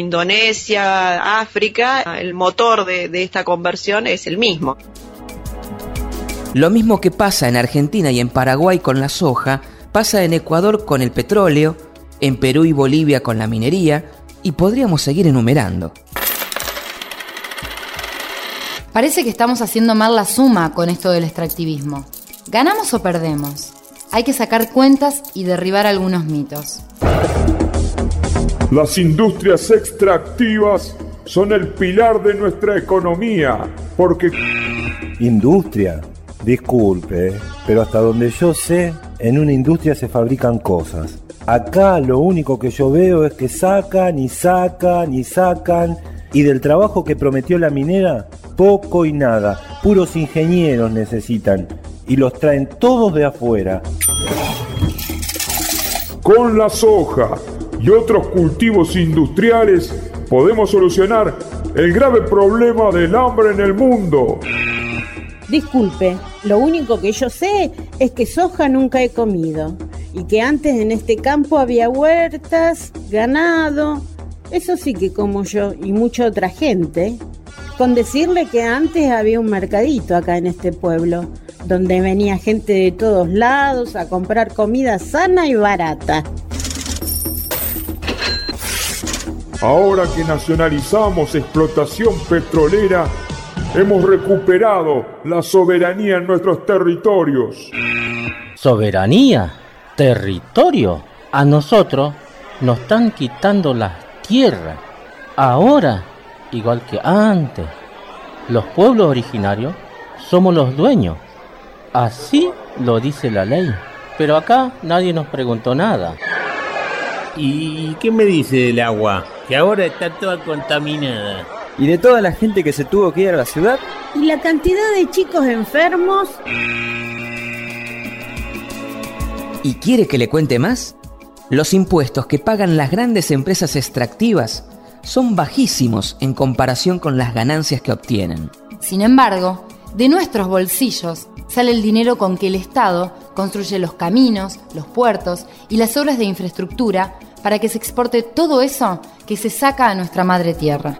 Indonesia, África. El motor de esta conversión es el mismo. Lo mismo que pasa en Argentina y en Paraguay con la soja, pasa en Ecuador con el petróleo, en Perú y Bolivia con la minería, y podríamos seguir enumerando. Parece que estamos haciendo mal la suma con esto del extractivismo. ¿Ganamos o perdemos? Hay que sacar cuentas y derribar algunos mitos. Las industrias extractivas son el pilar de nuestra economía, porque... Industria, disculpe, pero hasta donde yo sé, en una industria se fabrican cosas. Acá lo único que yo veo es que sacan y sacan y sacan, y del trabajo que prometió la minera, poco y nada. Puros ingenieros necesitan, y los traen todos de afuera. Con la soja y otros cultivos industriales podemos solucionar el grave problema del hambre en el mundo. Disculpe, lo único que yo sé es que soja nunca he comido y que antes en este campo había huertas, ganado, eso sí que como yo y mucha otra gente. Con decirle que antes había un mercadito acá en este pueblo, donde venía gente de todos lados a comprar comida sana y barata. Ahora que nacionalizamos explotación petrolera, hemos recuperado la soberanía en nuestros territorios. ¿Soberanía? ¿Territorio? A nosotros nos están quitando las tierras. Ahora, igual que antes, los pueblos originarios somos los dueños. Así lo dice la ley. Pero acá nadie nos preguntó nada. ¿Y qué me dice del agua? Que ahora está toda contaminada. ¿Y de toda la gente que se tuvo que ir a la ciudad? ¿Y la cantidad de chicos enfermos? ¿Y quiere que le cuente más? Los impuestos que pagan las grandes empresas extractivas son bajísimos en comparación con las ganancias que obtienen. Sin embargo, de nuestros bolsillos sale el dinero con que el Estado construye los caminos, los puertos y las obras de infraestructura para que se exporte todo eso que se saca a nuestra madre tierra.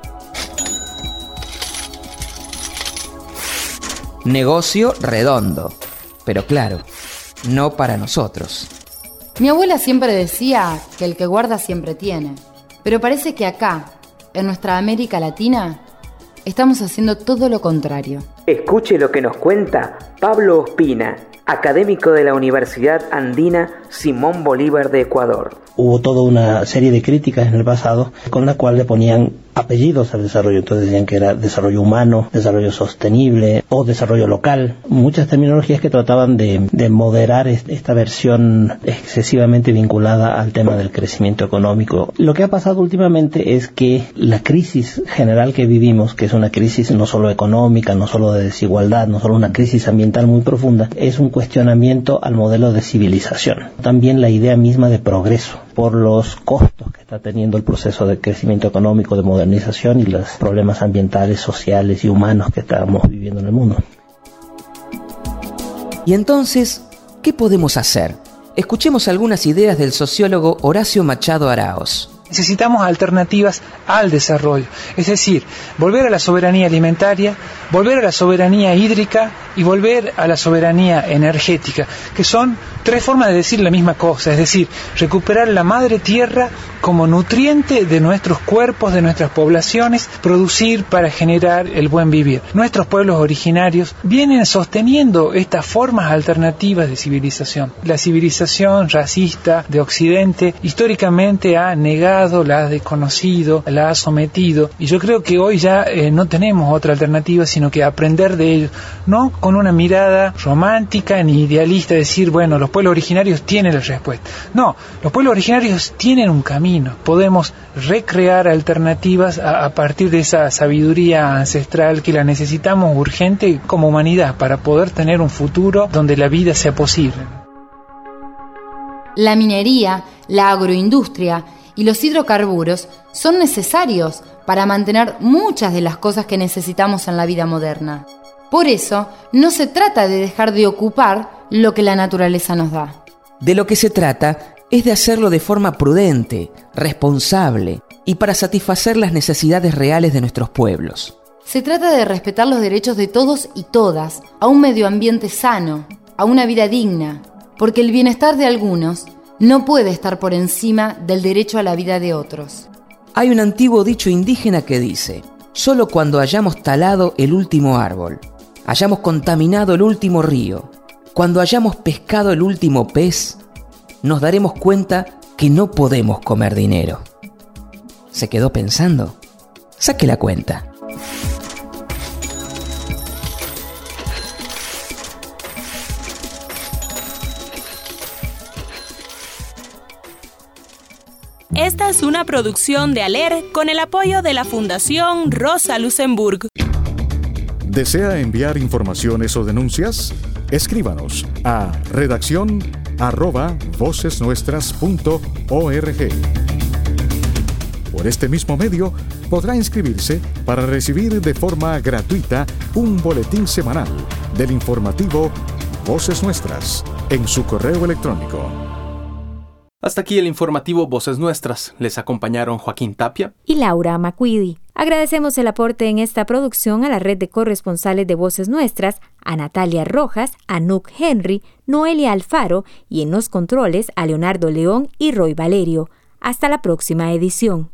Negocio redondo, pero claro, no para nosotros. Mi abuela siempre decía que el que guarda siempre tiene, pero parece que acá, en nuestra América Latina, estamos haciendo todo lo contrario. Escuche lo que nos cuenta Pablo Ospina, académico de la Universidad Andina Simón Bolívar de Ecuador. Hubo toda una serie de críticas en el pasado con la cual le ponían apellidos al desarrollo. Entonces decían que era desarrollo humano, desarrollo sostenible o desarrollo local. Muchas terminologías que trataban de moderar esta versión excesivamente vinculada al tema del crecimiento económico. Lo que ha pasado últimamente es que la crisis general que vivimos, que es una crisis no solo económica, no solo de desigualdad, no solo una crisis ambiental muy profunda, es un cuestionamiento al modelo de civilización. También la idea misma de progreso, por los costos que está teniendo el proceso de crecimiento económico, de modernización y los problemas ambientales, sociales y humanos que estamos viviendo en el mundo. Y entonces, ¿qué podemos hacer? Escuchemos algunas ideas del sociólogo Horacio Machado Araoz. Necesitamos alternativas al desarrollo, es decir, volver a la soberanía alimentaria, volver a la soberanía hídrica y volver a la soberanía energética, que son tres formas de decir la misma cosa, es decir, recuperar la madre tierra como nutriente de nuestros cuerpos, de nuestras poblaciones, producir para generar el buen vivir. Nuestros pueblos originarios vienen sosteniendo estas formas alternativas de civilización. La civilización racista de Occidente históricamente ha negado, la ha desconocido, la ha sometido, y yo creo que hoy ya no tenemos otra alternativa sino que aprender de ellos, no con una mirada romántica ni idealista, decir, bueno, los pueblos originarios tienen la respuesta. No, los pueblos originarios tienen un camino, podemos recrear alternativas a partir de esa sabiduría ancestral que la necesitamos urgente como humanidad para poder tener un futuro donde la vida sea posible. La minería, la agroindustria y los hidrocarburos son necesarios para mantener muchas de las cosas que necesitamos en la vida moderna. Por eso, no se trata de dejar de ocupar lo que la naturaleza nos da. De lo que se trata es de hacerlo de forma prudente, responsable y para satisfacer las necesidades reales de nuestros pueblos. Se trata de respetar los derechos de todos y todas, a un medio ambiente sano, a una vida digna, porque el bienestar de algunos no puede estar por encima del derecho a la vida de otros. Hay un antiguo dicho indígena que dice: solo cuando hayamos talado el último árbol, hayamos contaminado el último río, cuando hayamos pescado el último pez, nos daremos cuenta que no podemos comer dinero. ¿Se quedó pensando? Saque la cuenta. Esta es una producción de ALER con el apoyo de la Fundación Rosa Luxemburg. ¿Desea enviar informaciones o denuncias? Escríbanos a redacción@vocesnuestras.org. Por este mismo medio podrá inscribirse para recibir de forma gratuita un boletín semanal del informativo Voces Nuestras en su correo electrónico. Hasta aquí el informativo Voces Nuestras. Les acompañaron Joaquín Tapia y Laura Macuidi. Agradecemos el aporte en esta producción a la red de corresponsales de Voces Nuestras, a Natalia Rojas, a Nuc Henry, Noelia Alfaro y en los controles a Leonardo León y Roy Valerio. Hasta la próxima edición.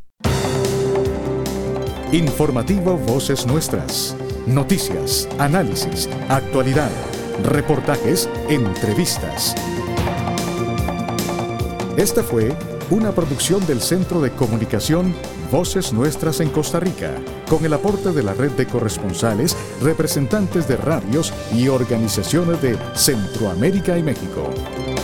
Informativo Voces Nuestras. Noticias, análisis, actualidad, reportajes, entrevistas. Esta fue una producción del Centro de Comunicación Voces Nuestras en Costa Rica, con el aporte de la red de corresponsales, representantes de radios y organizaciones de Centroamérica y México.